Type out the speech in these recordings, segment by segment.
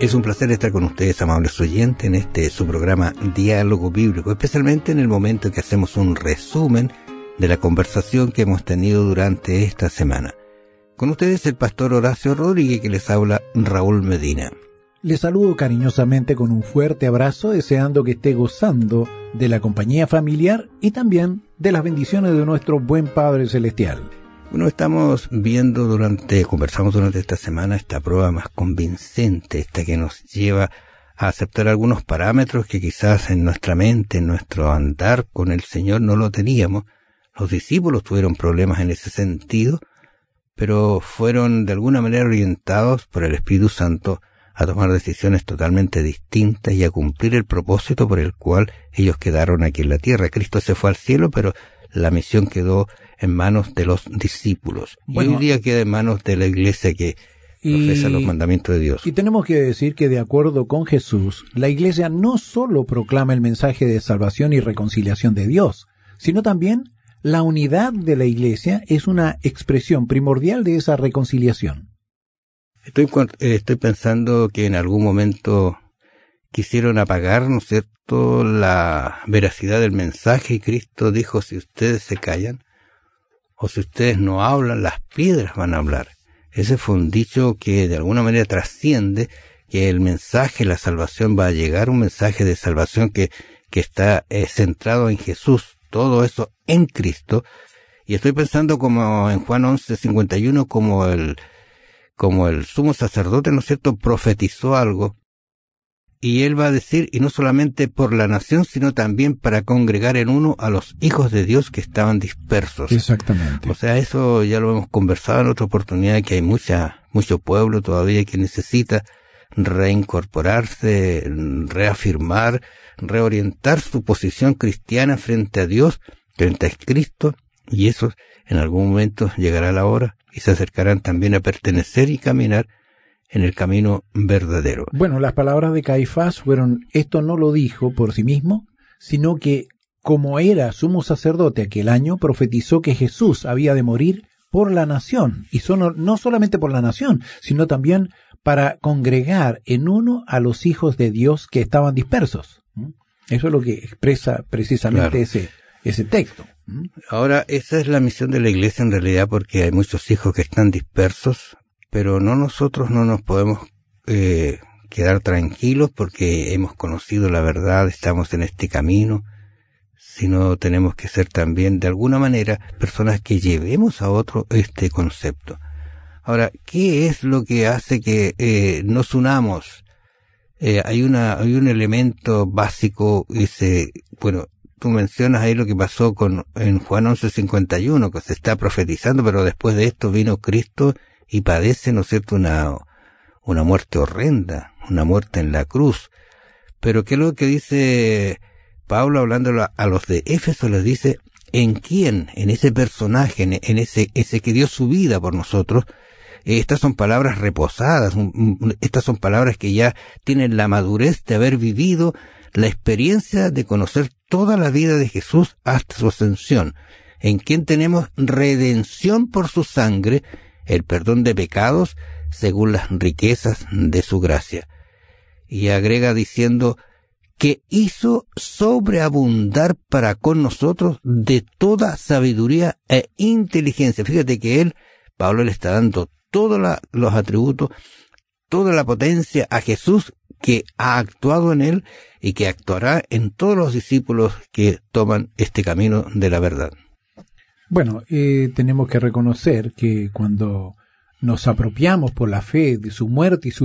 Es un placer estar con ustedes, amables oyentes, en su programa Diálogo Bíblico, especialmente en el momento en que hacemos un resumen de la conversación que hemos tenido durante esta semana. Con ustedes el pastor Horacio Rodríguez, que les habla Raúl Medina. Les saludo cariñosamente con un fuerte abrazo, deseando que esté gozando de la compañía familiar y también de las bendiciones de nuestro buen Padre Celestial. Bueno, conversamos durante esta semana esta prueba más convincente, esta que nos lleva a aceptar algunos parámetros que quizás en nuestra mente, en nuestro andar con el Señor no lo teníamos. Los discípulos tuvieron problemas en ese sentido, pero fueron de alguna manera orientados por el Espíritu Santo a tomar decisiones totalmente distintas y a cumplir el propósito por el cual ellos quedaron aquí en la tierra. Cristo se fue al cielo, pero la misión quedó en manos de los discípulos. Bueno, y hoy día queda en manos de la iglesia que profesa los mandamientos de Dios. Y tenemos que decir que de acuerdo con Jesús, la iglesia no solo proclama el mensaje de salvación y reconciliación de Dios, sino también la unidad de la iglesia es una expresión primordial de esa reconciliación. Estoy pensando que en algún momento quisieron apagar, ¿no es cierto?, la veracidad del mensaje, y Cristo dijo: si ustedes se callan, o si ustedes no hablan, las piedras van a hablar. Ese fue un dicho que de alguna manera trasciende que el mensaje, la salvación va a llegar, un mensaje de salvación que está centrado en Jesús, todo eso en Cristo. Y estoy pensando como en Juan 11:51, como el sumo sacerdote, ¿no es cierto?, profetizó algo. Y él va a decir, y no solamente por la nación, sino también para congregar en uno a los hijos de Dios que estaban dispersos. Exactamente. O sea, eso ya lo hemos conversado en otra oportunidad, que hay mucho pueblo todavía que necesita reincorporarse, reafirmar, reorientar su posición cristiana frente a Dios, frente a Cristo, y eso en algún momento llegará la hora y se acercarán también a pertenecer y caminar en el camino verdadero. Bueno, las palabras de Caifás fueron: esto no lo dijo por sí mismo, sino que como era sumo sacerdote aquel año, profetizó que Jesús había de morir por la nación, y no solamente por la nación, sino también para congregar en uno a los hijos de Dios que estaban dispersos. Eso es lo que expresa precisamente ese texto. Ahora, esa es la misión de la iglesia en realidad, porque hay muchos hijos que están dispersos, pero nosotros no nos podemos quedar tranquilos porque hemos conocido la verdad, estamos en este camino, sino tenemos que ser también de alguna manera personas que llevemos a otro este concepto. Ahora, ¿qué es lo que hace que nos unamos? Hay un elemento básico, tú mencionas ahí lo que pasó en Juan 11:51, que se está profetizando, pero después de esto vino Cristo y padece, ¿no es cierto?, una muerte horrenda, una muerte en la cruz. Pero ¿qué es lo que dice Pablo hablando a los de Éfeso? Les dice: ¿en quién? En ese personaje, en ese que dio su vida por nosotros. Estas son palabras reposadas, estas son palabras que ya tienen la madurez de haber vivido la experiencia de conocer toda la vida de Jesús hasta su ascensión, en quien tenemos redención por su sangre, el perdón de pecados según las riquezas de su gracia. Y agrega diciendo que hizo sobreabundar para con nosotros de toda sabiduría e inteligencia. Fíjate que Pablo le está dando todos los atributos, toda la potencia a Jesús, que ha actuado en él y que actuará en todos los discípulos que toman este camino de la verdad. Bueno, tenemos que reconocer que cuando nos apropiamos por la fe de su muerte y su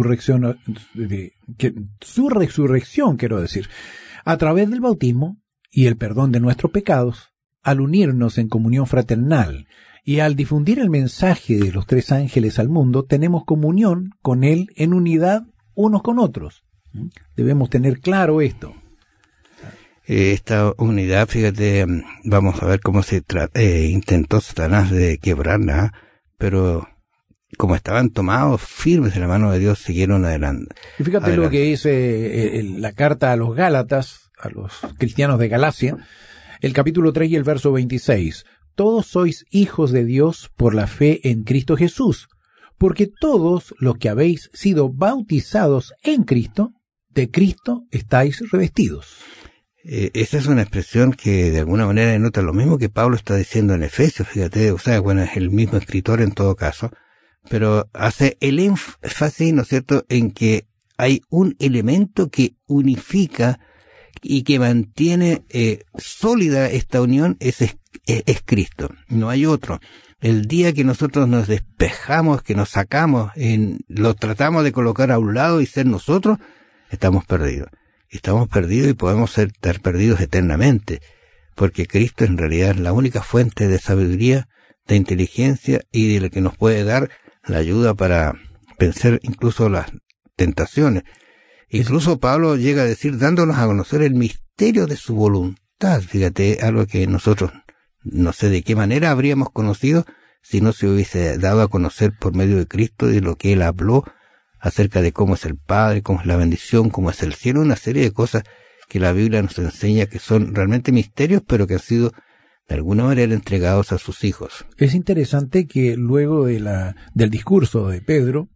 resurrección, a través del bautismo y el perdón de nuestros pecados, al unirnos en comunión fraternal y al difundir el mensaje de los tres ángeles al mundo, tenemos comunión con él en unidad unos con otros. Debemos tener claro esto. Esta unidad, fíjate, vamos a ver cómo se intentó Satanás de quebrarla, pero como estaban tomados firmes de la mano de Dios, siguieron adelante. Y fíjate lo que dice la carta a los Gálatas, a los cristianos de Galacia, el capítulo 3 y el verso 26. Todos sois hijos de Dios por la fe en Cristo Jesús, porque todos los que habéis sido bautizados en Cristo, de Cristo estáis revestidos. Esa es una expresión que de alguna manera denota lo mismo que Pablo está diciendo en Efesios, fíjate, o sea, bueno, es el mismo escritor en todo caso, pero hace el énfasis, ¿no es cierto?, en que hay un elemento que unifica y que mantiene sólida esta unión, es Cristo, no hay otro. El día que nosotros nos despejamos, que nos sacamos, lo tratamos de colocar a un lado y ser nosotros, estamos perdidos. Estamos perdidos y podemos estar perdidos eternamente, porque Cristo en realidad es la única fuente de sabiduría, de inteligencia y de lo que nos puede dar la ayuda para vencer incluso las tentaciones. Incluso Pablo llega a decir, dándonos a conocer el misterio de su voluntad. Fíjate, algo que nosotros no sé de qué manera habríamos conocido si no se hubiese dado a conocer por medio de Cristo, de lo que Él habló acerca de cómo es el Padre, cómo es la bendición, cómo es el cielo, una serie de cosas que la Biblia nos enseña que son realmente misterios, pero que han sido de alguna manera entregados a sus hijos. Es interesante que luego del discurso de Pedro,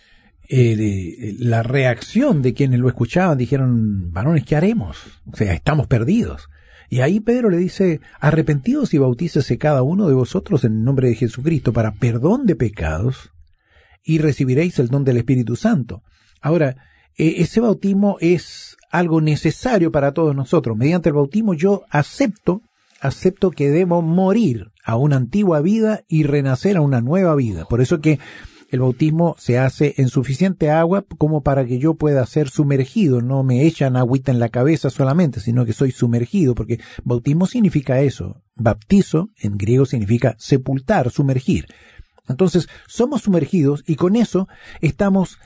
la reacción de quienes lo escuchaban, dijeron, varones, ¿qué haremos? O sea, estamos perdidos. Y ahí Pedro le dice, arrepentidos y bautícese cada uno de vosotros en el nombre de Jesucristo para perdón de pecados, y recibiréis el don del Espíritu Santo. Ahora, ese bautismo es algo necesario para todos nosotros. Mediante el bautismo yo acepto que debo morir a una antigua vida y renacer a una nueva vida. Por eso que el bautismo se hace en suficiente agua como para que yo pueda ser sumergido. No me echan agüita en la cabeza solamente, sino que soy sumergido, porque bautismo significa eso. Baptizo en griego significa sepultar, sumergir. Entonces, somos sumergidos y con eso estamos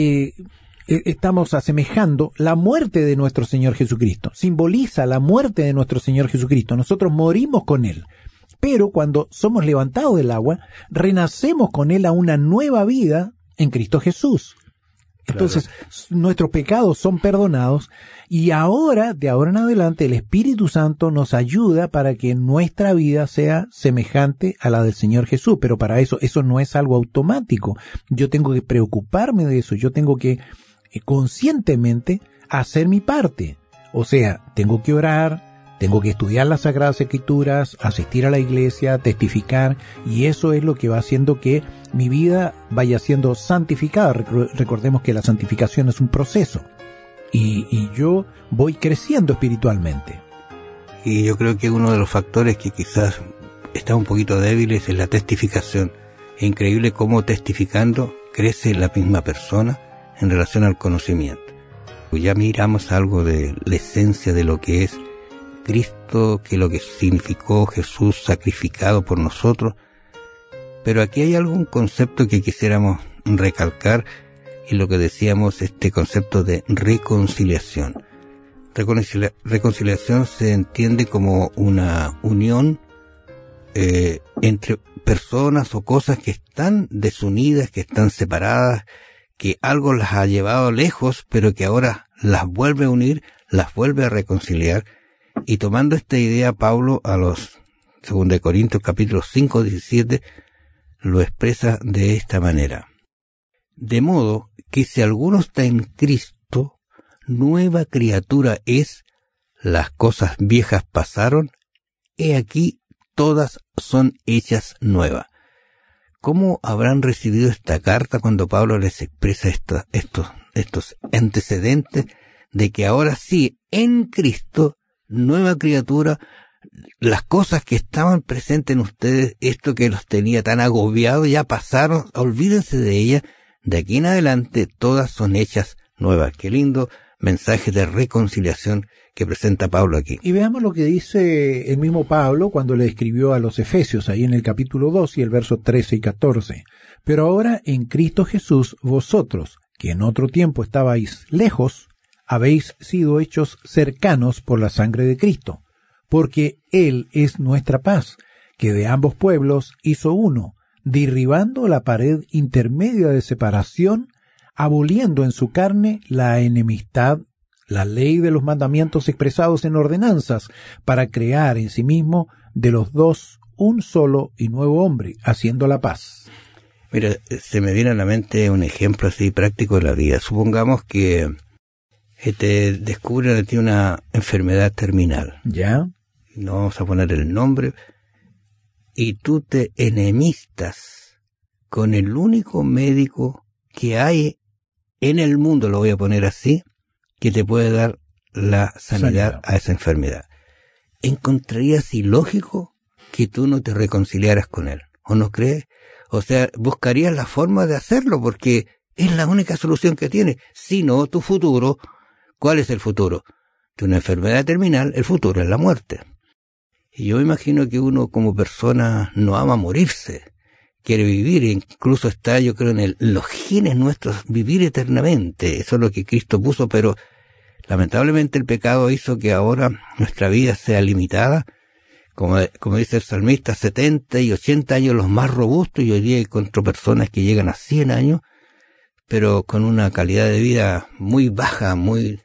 asemejando la muerte de nuestro Señor Jesucristo. Simboliza la muerte de nuestro Señor Jesucristo. Nosotros morimos con Él. Pero cuando somos levantados del agua, renacemos con Él a una nueva vida en Cristo Jesús. Entonces, nuestros pecados son perdonados y ahora, de ahora en adelante, el Espíritu Santo nos ayuda para que nuestra vida sea semejante a la del Señor Jesús. Pero para eso no es algo automático. Yo tengo que preocuparme de eso. Yo tengo que conscientemente hacer mi parte. O sea, tengo que orar, tengo que estudiar las Sagradas Escrituras, asistir a la iglesia, testificar, y eso es lo que va haciendo que mi vida vaya siendo santificada. Recordemos que la santificación es un proceso, y yo voy creciendo espiritualmente. Y yo creo que uno de los factores que quizás está un poquito débil es la testificación. Es increíble cómo testificando crece la misma persona en relación al conocimiento. Pues ya miramos algo de la esencia de lo que es Cristo, que lo que significó Jesús sacrificado por nosotros, pero aquí hay algún concepto que quisiéramos recalcar, y lo que decíamos, este concepto de reconciliación. Reconciliación se entiende como una unión entre personas o cosas que están desunidas, que están separadas, que algo las ha llevado lejos, pero que ahora las vuelve a unir, las vuelve a reconciliar. Y tomando esta idea, Pablo a los 2 Corintios capítulo 5, 17, lo expresa de esta manera. De modo que si alguno está en Cristo, nueva criatura es, las cosas viejas pasaron, he aquí todas son hechas nuevas. ¿Cómo habrán recibido esta carta cuando Pablo les expresa estos antecedentes de que ahora sí, en Cristo, nueva criatura, las cosas que estaban presentes en ustedes, esto que los tenía tan agobiados, ya pasaron, olvídense de ellas, de aquí en adelante todas son hechas nuevas? Qué lindo mensaje de reconciliación que presenta Pablo aquí. Y veamos lo que dice el mismo Pablo cuando le escribió a los Efesios, ahí en el capítulo 2 y el verso 13 y 14. Pero ahora en Cristo Jesús, vosotros, que en otro tiempo estabais lejos, habéis sido hechos cercanos por la sangre de Cristo, porque Él es nuestra paz, que de ambos pueblos hizo uno, derribando la pared intermedia de separación, aboliendo en su carne la enemistad, la ley de los mandamientos expresados en ordenanzas, para crear en sí mismo de los dos un solo y nuevo hombre, haciendo la paz. Mira, se me viene a la mente un ejemplo así práctico de la vida. Supongamos que te descubren a ti una enfermedad terminal. ¿Ya? No vamos a poner el nombre. Y tú te enemistas con el único médico que hay en el mundo, lo voy a poner así, que te puede dar la sanidad a esa enfermedad. ¿Encontrarías ilógico que tú no te reconciliaras con él? ¿O no crees? O sea, buscarías la forma de hacerlo porque es la única solución que tienes. Si no, tu futuro, ¿cuál es el futuro? De una enfermedad terminal, el futuro es la muerte. Y yo imagino que uno como persona no ama morirse, quiere vivir, incluso está, yo creo, en los genes nuestros, vivir eternamente. Eso es lo que Cristo puso, pero lamentablemente el pecado hizo que ahora nuestra vida sea limitada. Como dice el salmista, 70 y 80 años los más robustos, y hoy día encuentro personas que llegan a 100 años, pero con una calidad de vida muy baja, muy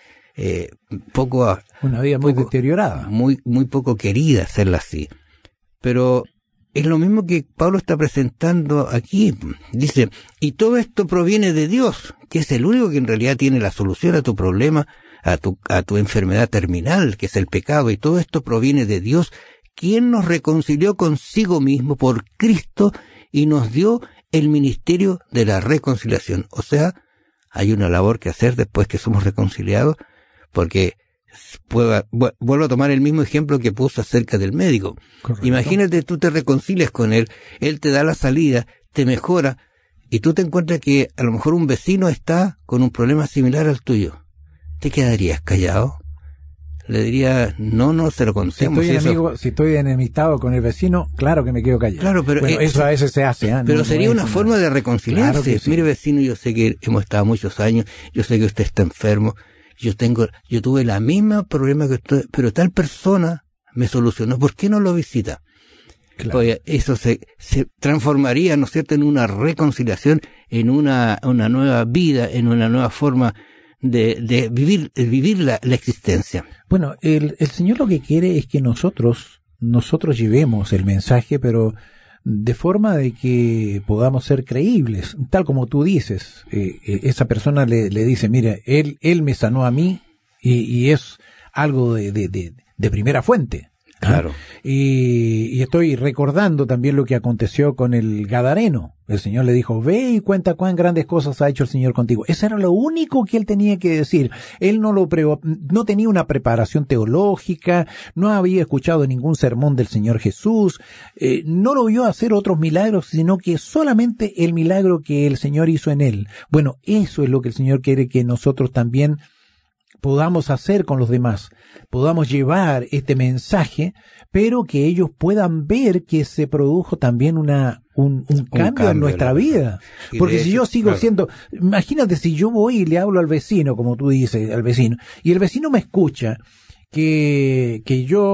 una vida muy deteriorada, muy poco querida, hacerla así. Pero es lo mismo que Pablo está presentando aquí. Dice, y todo esto proviene de Dios, que es el único que en realidad tiene la solución a tu problema, a tu enfermedad terminal, que es el pecado, y todo esto proviene de Dios, quien nos reconcilió consigo mismo por Cristo y nos dio el ministerio de la reconciliación. O sea, hay una labor que hacer después que somos reconciliados, porque vuelvo a tomar el mismo ejemplo que puse acerca del médico. Correcto. Imagínate, tú te reconcilias con él te da la salida, te mejora, y tú te encuentras que a lo mejor un vecino está con un problema similar al tuyo. ¿Te quedarías callado? Le diría, no se lo contemos. Si estoy enemistado con el vecino, claro que me quedo callado. Claro, pero eso a veces se hace. Pero sería una forma de reconciliarse. Claro que sí. Mire, vecino, yo sé que hemos estado muchos años, yo sé que usted está enfermo, yo tuve la misma problema que usted, pero tal persona me solucionó. ¿Por qué no lo visita? Claro. Oye, eso se transformaría, ¿no es cierto?, en una reconciliación, en una nueva vida, en una nueva forma de vivir la existencia. Bueno, el Señor lo que quiere es que nosotros llevemos el mensaje, pero de forma de que podamos ser creíbles, tal como tú dices. Esa persona le dice, mira, él me sanó a mí, y es algo de primera fuente. Claro. Y estoy recordando también lo que aconteció con el Gadareno. El Señor le dijo, ve y cuenta cuán grandes cosas ha hecho el Señor contigo. Eso era lo único que él tenía que decir. Él no tenía una preparación teológica, no había escuchado ningún sermón del Señor Jesús, no lo vio hacer otros milagros, sino que solamente el milagro que el Señor hizo en él. Bueno, eso es lo que el Señor quiere que nosotros también podamos hacer con los demás, podamos llevar este mensaje, pero que ellos puedan ver que se produjo también un cambio en nuestra vida. Porque si yo sigo siendo, imagínate si yo voy y le hablo al vecino, como tú dices, al vecino, y el vecino me escucha que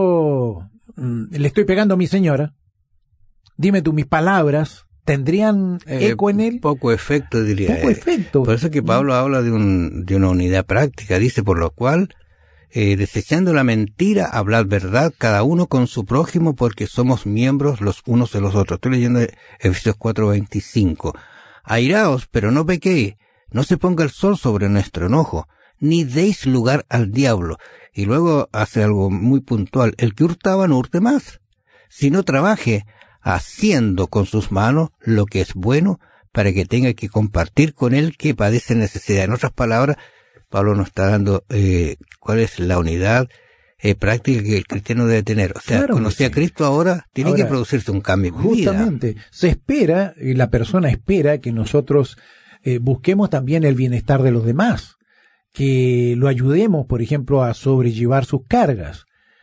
yo le estoy pegando a mi señora, dime tú, mis palabras ¿tendrían eco en él? Poco efecto, diría. Poco efecto. Por eso que Pablo habla de una unidad práctica. Dice, por lo cual, desechando la mentira, hablad verdad, cada uno con su prójimo, porque somos miembros los unos de los otros. Estoy leyendo Efesios 4:25. Airaos, pero no pequéis. No se ponga el sol sobre nuestro enojo, ni deis lugar al diablo. Y luego hace algo muy puntual. El que hurtaba no hurte más, sino trabaje, haciendo con sus manos lo que es bueno, para que tenga que compartir con él que padece necesidad. En otras palabras, Pablo nos está dando cuál es la unidad práctica que el cristiano debe tener. O sea, claro, conocer a Cristo ahora tiene que producirse un cambio en vida. Justamente, se espera, y la persona espera que nosotros busquemos también el bienestar de los demás, que lo ayudemos, por ejemplo, a sobrellevar sus cargas.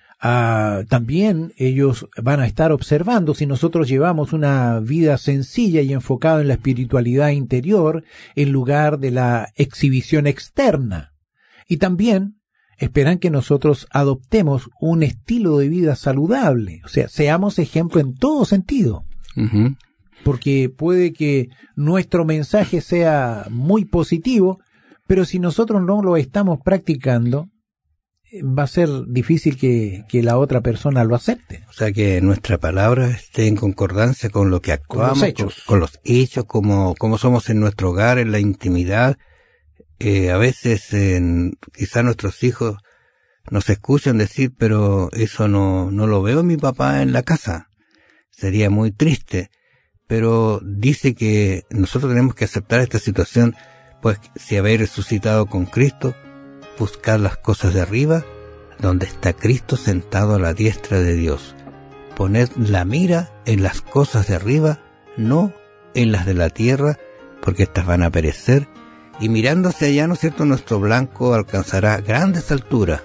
También ellos van a estar observando si nosotros llevamos una vida sencilla y enfocada en la espiritualidad interior en lugar de la exhibición externa. Y también esperan que nosotros adoptemos un estilo de vida saludable, o sea, seamos ejemplo en todo sentido. Uh-huh. Porque puede que nuestro mensaje sea muy positivo, pero si nosotros no lo estamos practicando, va a ser difícil que la otra persona lo acepte. O sea, que nuestra palabra esté en concordancia con lo que actuamos, con los hechos, como somos en nuestro hogar, en la intimidad. A veces quizás nuestros hijos nos escuchan decir, pero eso no lo veo mi papá en la casa. Sería muy triste. Pero dice que nosotros tenemos que aceptar esta situación, pues si habéis resucitado con Cristo, buscar las cosas de arriba, donde está Cristo sentado a la diestra de Dios. Poned la mira en las cosas de arriba, no en las de la tierra, porque éstas van a perecer. Y mirando hacia allá, ¿no es cierto?, nuestro blanco alcanzará grandes alturas,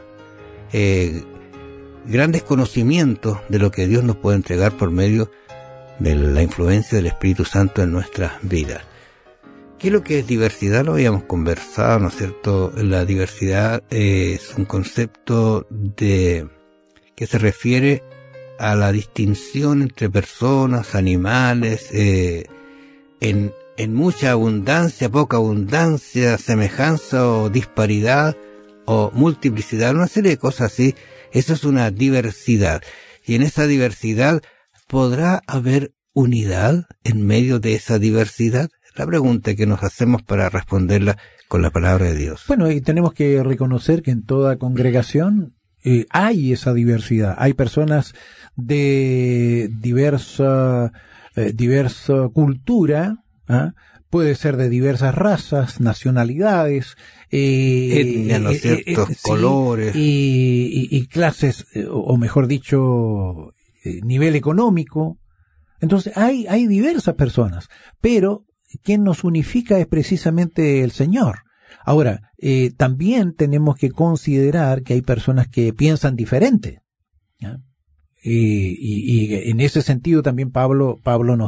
grandes conocimientos de lo que Dios nos puede entregar por medio de la influencia del Espíritu Santo en nuestras vidas. ¿Qué es lo que es diversidad? Lo habíamos conversado, ¿no es cierto? La diversidad es un concepto que se refiere a la distinción entre personas, animales, en mucha abundancia, poca abundancia, semejanza o disparidad o multiplicidad, una serie de cosas así. Eso es una diversidad. Y en esa diversidad, ¿podrá haber unidad en medio de esa diversidad? La pregunta que nos hacemos para responderla con la palabra de Dios. Bueno, y tenemos que reconocer que en toda congregación hay esa diversidad. Hay personas de diversa cultura, ¿ah? Puede ser de diversas razas, nacionalidades, etnias, ¿no es cierto? Colores. Y clases, o mejor dicho, nivel económico. Entonces hay diversas personas, pero quien nos unifica es precisamente el Señor. Ahora, también tenemos que considerar que hay personas que piensan diferente, ¿ya? Y en ese sentido también Pablo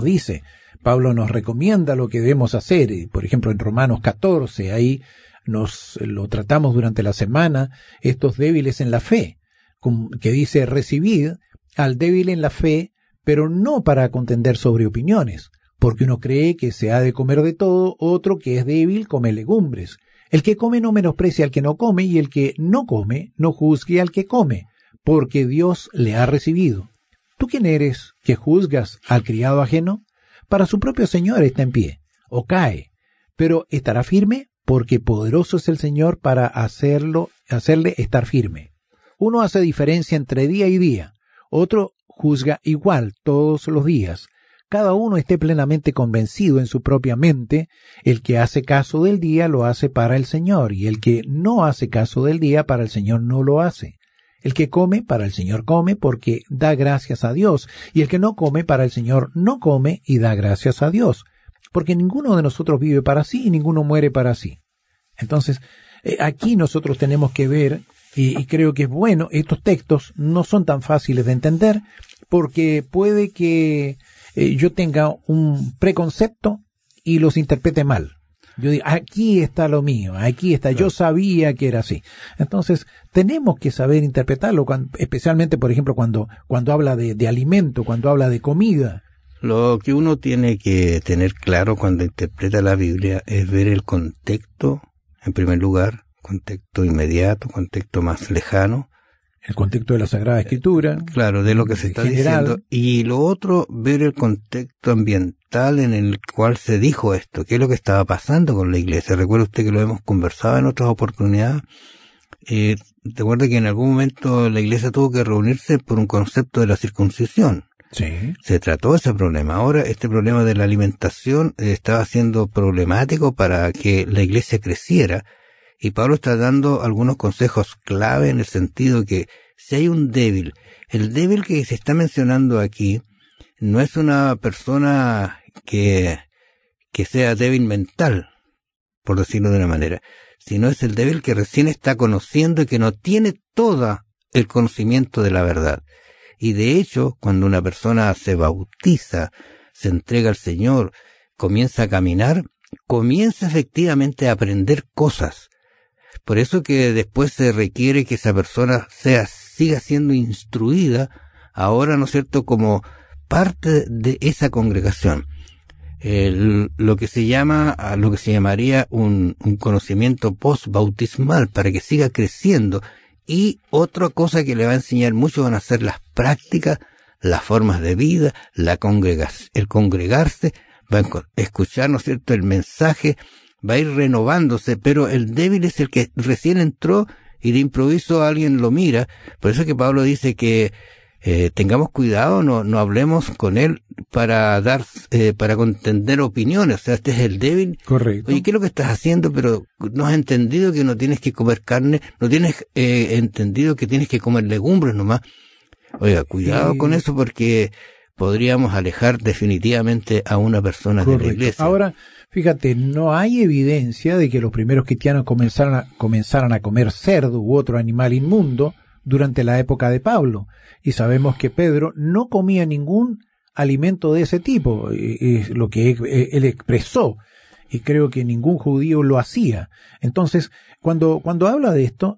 nos recomienda lo que debemos hacer. Por ejemplo, en Romanos 14, ahí lo tratamos durante la semana, estos débiles en la fe, que dice: recibid al débil en la fe, pero no para contender sobre opiniones, porque uno cree que se ha de comer de todo, otro que es débil come legumbres. El que come no menosprecia al que no come, y el que no come no juzgue al que come, porque Dios le ha recibido. ¿Tú quién eres que juzgas al criado ajeno? Para su propio Señor está en pie, o cae, pero estará firme, porque poderoso es el Señor para hacerle estar firme. Uno hace diferencia entre día y día, otro juzga igual todos los días. Cada uno esté plenamente convencido en su propia mente. El que hace caso del día lo hace para el Señor, y el que no hace caso del día para el Señor no lo hace. El que come para el Señor come, porque da gracias a Dios, y el que no come para el Señor no come y da gracias a Dios, porque ninguno de nosotros vive para sí y ninguno muere para sí. Entonces, aquí nosotros tenemos que ver, y creo que es bueno, estos textos no son tan fáciles de entender, porque puede que yo tenga un preconcepto y los interprete mal. Yo digo, aquí está lo mío, aquí está, yo sabía que era así. Entonces, tenemos que saber interpretarlo, especialmente, por ejemplo, cuando habla de alimento, cuando habla de comida. Lo que uno tiene que tener claro cuando interpreta la Biblia es ver el contexto, en primer lugar, contexto inmediato, contexto más lejano. El contexto de la Sagrada Escritura. Claro, de lo que se está diciendo. Y lo otro, ver el contexto ambiental en el cual se dijo esto. ¿Qué es lo que estaba pasando con la iglesia? Recuerda usted que lo hemos conversado en otras oportunidades. Recuerda que en algún momento la iglesia tuvo que reunirse por un concepto de la circuncisión. Sí. Se trató ese problema. Ahora, este problema de la alimentación estaba siendo problemático para que la iglesia creciera. Y Pablo está dando algunos consejos clave en el sentido que si hay un débil, el débil que se está mencionando aquí no es una persona que sea débil mental, por decirlo de una manera, sino es el débil que recién está conociendo y que no tiene todo el conocimiento de la verdad. Y de hecho, cuando una persona se bautiza, se entrega al Señor, comienza a caminar, comienza efectivamente a aprender cosas. Por eso que después se requiere que esa persona siga siendo instruida, ahora, ¿no es cierto?, como parte de esa congregación. Lo que se llamaría un conocimiento post-bautismal, para que siga creciendo Y otra cosa que le va a enseñar mucho van a ser las prácticas, las formas de vida, el congregarse, va a escuchar, ¿no es cierto?, el mensaje, va a ir renovándose, pero el débil es el que recién entró y de improviso alguien lo mira. Por eso es que Pablo dice que tengamos cuidado, no hablemos con él para contender opiniones. O sea, este es el débil. Correcto. Oye, ¿qué es lo que estás haciendo? Pero no has entendido que no tienes que comer carne, no tienes entendido que tienes que comer legumbres nomás. Oiga, cuidado con eso, porque podríamos alejar definitivamente a una persona de la iglesia. Ahora, fíjate, no hay evidencia de que los primeros cristianos comenzaran a comer cerdo u otro animal inmundo durante la época de Pablo. Y sabemos que Pedro no comía ningún alimento de ese tipo, es lo que él expresó. Y creo que ningún judío lo hacía. Entonces, cuando habla de esto,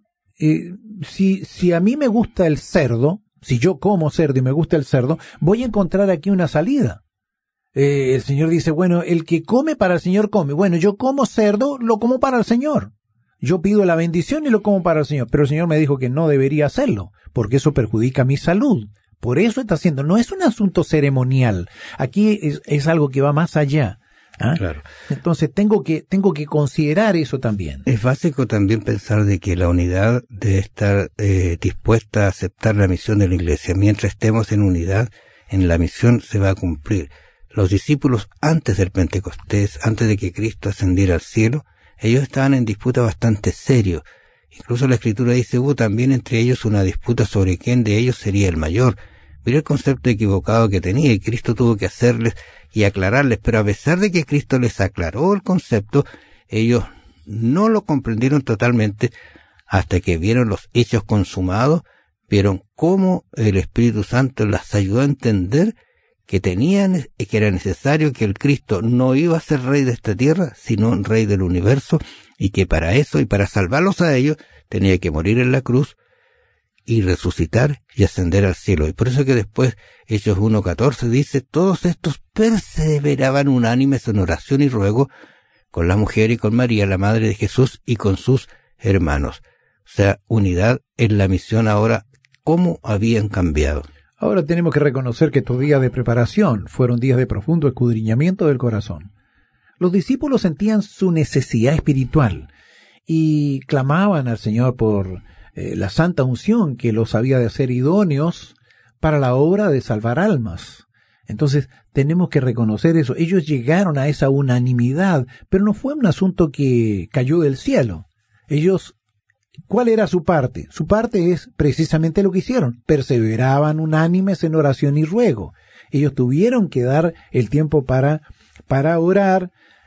si a mí me gusta el cerdo, si yo como cerdo y me gusta el cerdo, voy a encontrar aquí una salida. El Señor dice, bueno, el que come para el Señor come. Bueno, yo como cerdo, lo como para el Señor. Yo pido la bendición y lo como para el Señor. Pero el Señor me dijo que no debería hacerlo, porque eso perjudica mi salud. Por eso está haciendo. No es un asunto ceremonial. Aquí es algo que va más allá. ¿Ah? Claro. Entonces tengo que considerar eso también. Es básico también pensar de que la unidad debe estar dispuesta a aceptar la misión de la iglesia. Mientras estemos en unidad, en la misión se va a cumplir. Los discípulos antes del Pentecostés, antes de que Cristo ascendiera al cielo, ellos estaban en disputa bastante serio. Incluso la Escritura dice, hubo también entre ellos una disputa sobre quién de ellos sería el mayor. Mira el concepto equivocado que tenía, y Cristo tuvo que hacerles y aclararles, pero a pesar de que Cristo les aclaró el concepto, ellos no lo comprendieron totalmente hasta que vieron los hechos consumados, vieron cómo el Espíritu Santo les ayudó a entender que era necesario que el Cristo no iba a ser rey de esta tierra, sino rey del universo, y que para eso y para salvarlos a ellos tenía que morir en la cruz y resucitar y ascender al cielo. Y por eso que después Hechos 1:14 dice, todos estos perseveraban unánimes en oración y ruego con la mujer y con María, la madre de Jesús, y con sus hermanos. O sea, unidad en la misión ahora, ¿cómo habían cambiado? Ahora tenemos que reconocer que estos días de preparación fueron días de profundo escudriñamiento del corazón. Los discípulos sentían su necesidad espiritual y clamaban al Señor por la santa unción que los había de hacer idóneos para la obra de salvar almas. Entonces tenemos que reconocer eso. Ellos llegaron a esa unanimidad, pero no fue un asunto que cayó del cielo. ¿Cuál era su parte? Su parte es precisamente lo que hicieron. Perseveraban unánimes en oración y ruego. Ellos tuvieron que dar el tiempo para orar,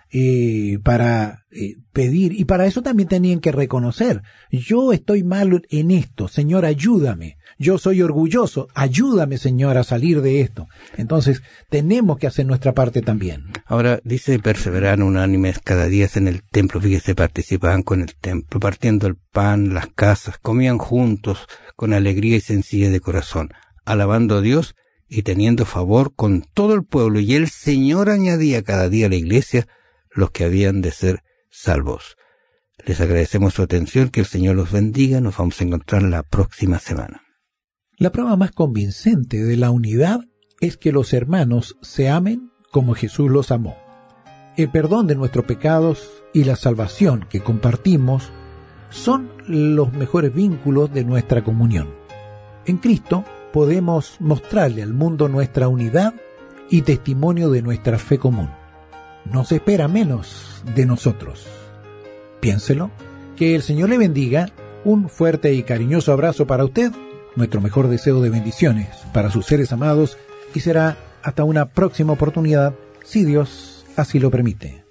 para pedir, y para eso también tenían que reconocer, yo estoy mal en esto, Señor, ayúdame, yo soy orgulloso, ayúdame, Señor, a salir de esto. Entonces tenemos que hacer nuestra parte también. Ahora dice, perseveraban unánimes cada día en el templo. Fíjese, participaban con el templo, partiendo el pan, las casas, comían juntos con alegría y sencillez de corazón, alabando a Dios y teniendo favor con todo el pueblo, y el Señor añadía cada día a la iglesia los que habían de ser salvos. Les agradecemos su atención, que el Señor los bendiga. Nos vamos a encontrar la próxima semana. La prueba más convincente de la unidad es que los hermanos se amen como Jesús los amó. El perdón de nuestros pecados y la salvación que compartimos son los mejores vínculos de nuestra comunión. En Cristo podemos mostrarle al mundo nuestra unidad y testimonio de nuestra fe común. No se espera menos de nosotros. Piénselo. Que el Señor le bendiga. Un fuerte y cariñoso abrazo para usted. Nuestro mejor deseo de bendiciones para sus seres amados. Y será hasta una próxima oportunidad, si Dios así lo permite.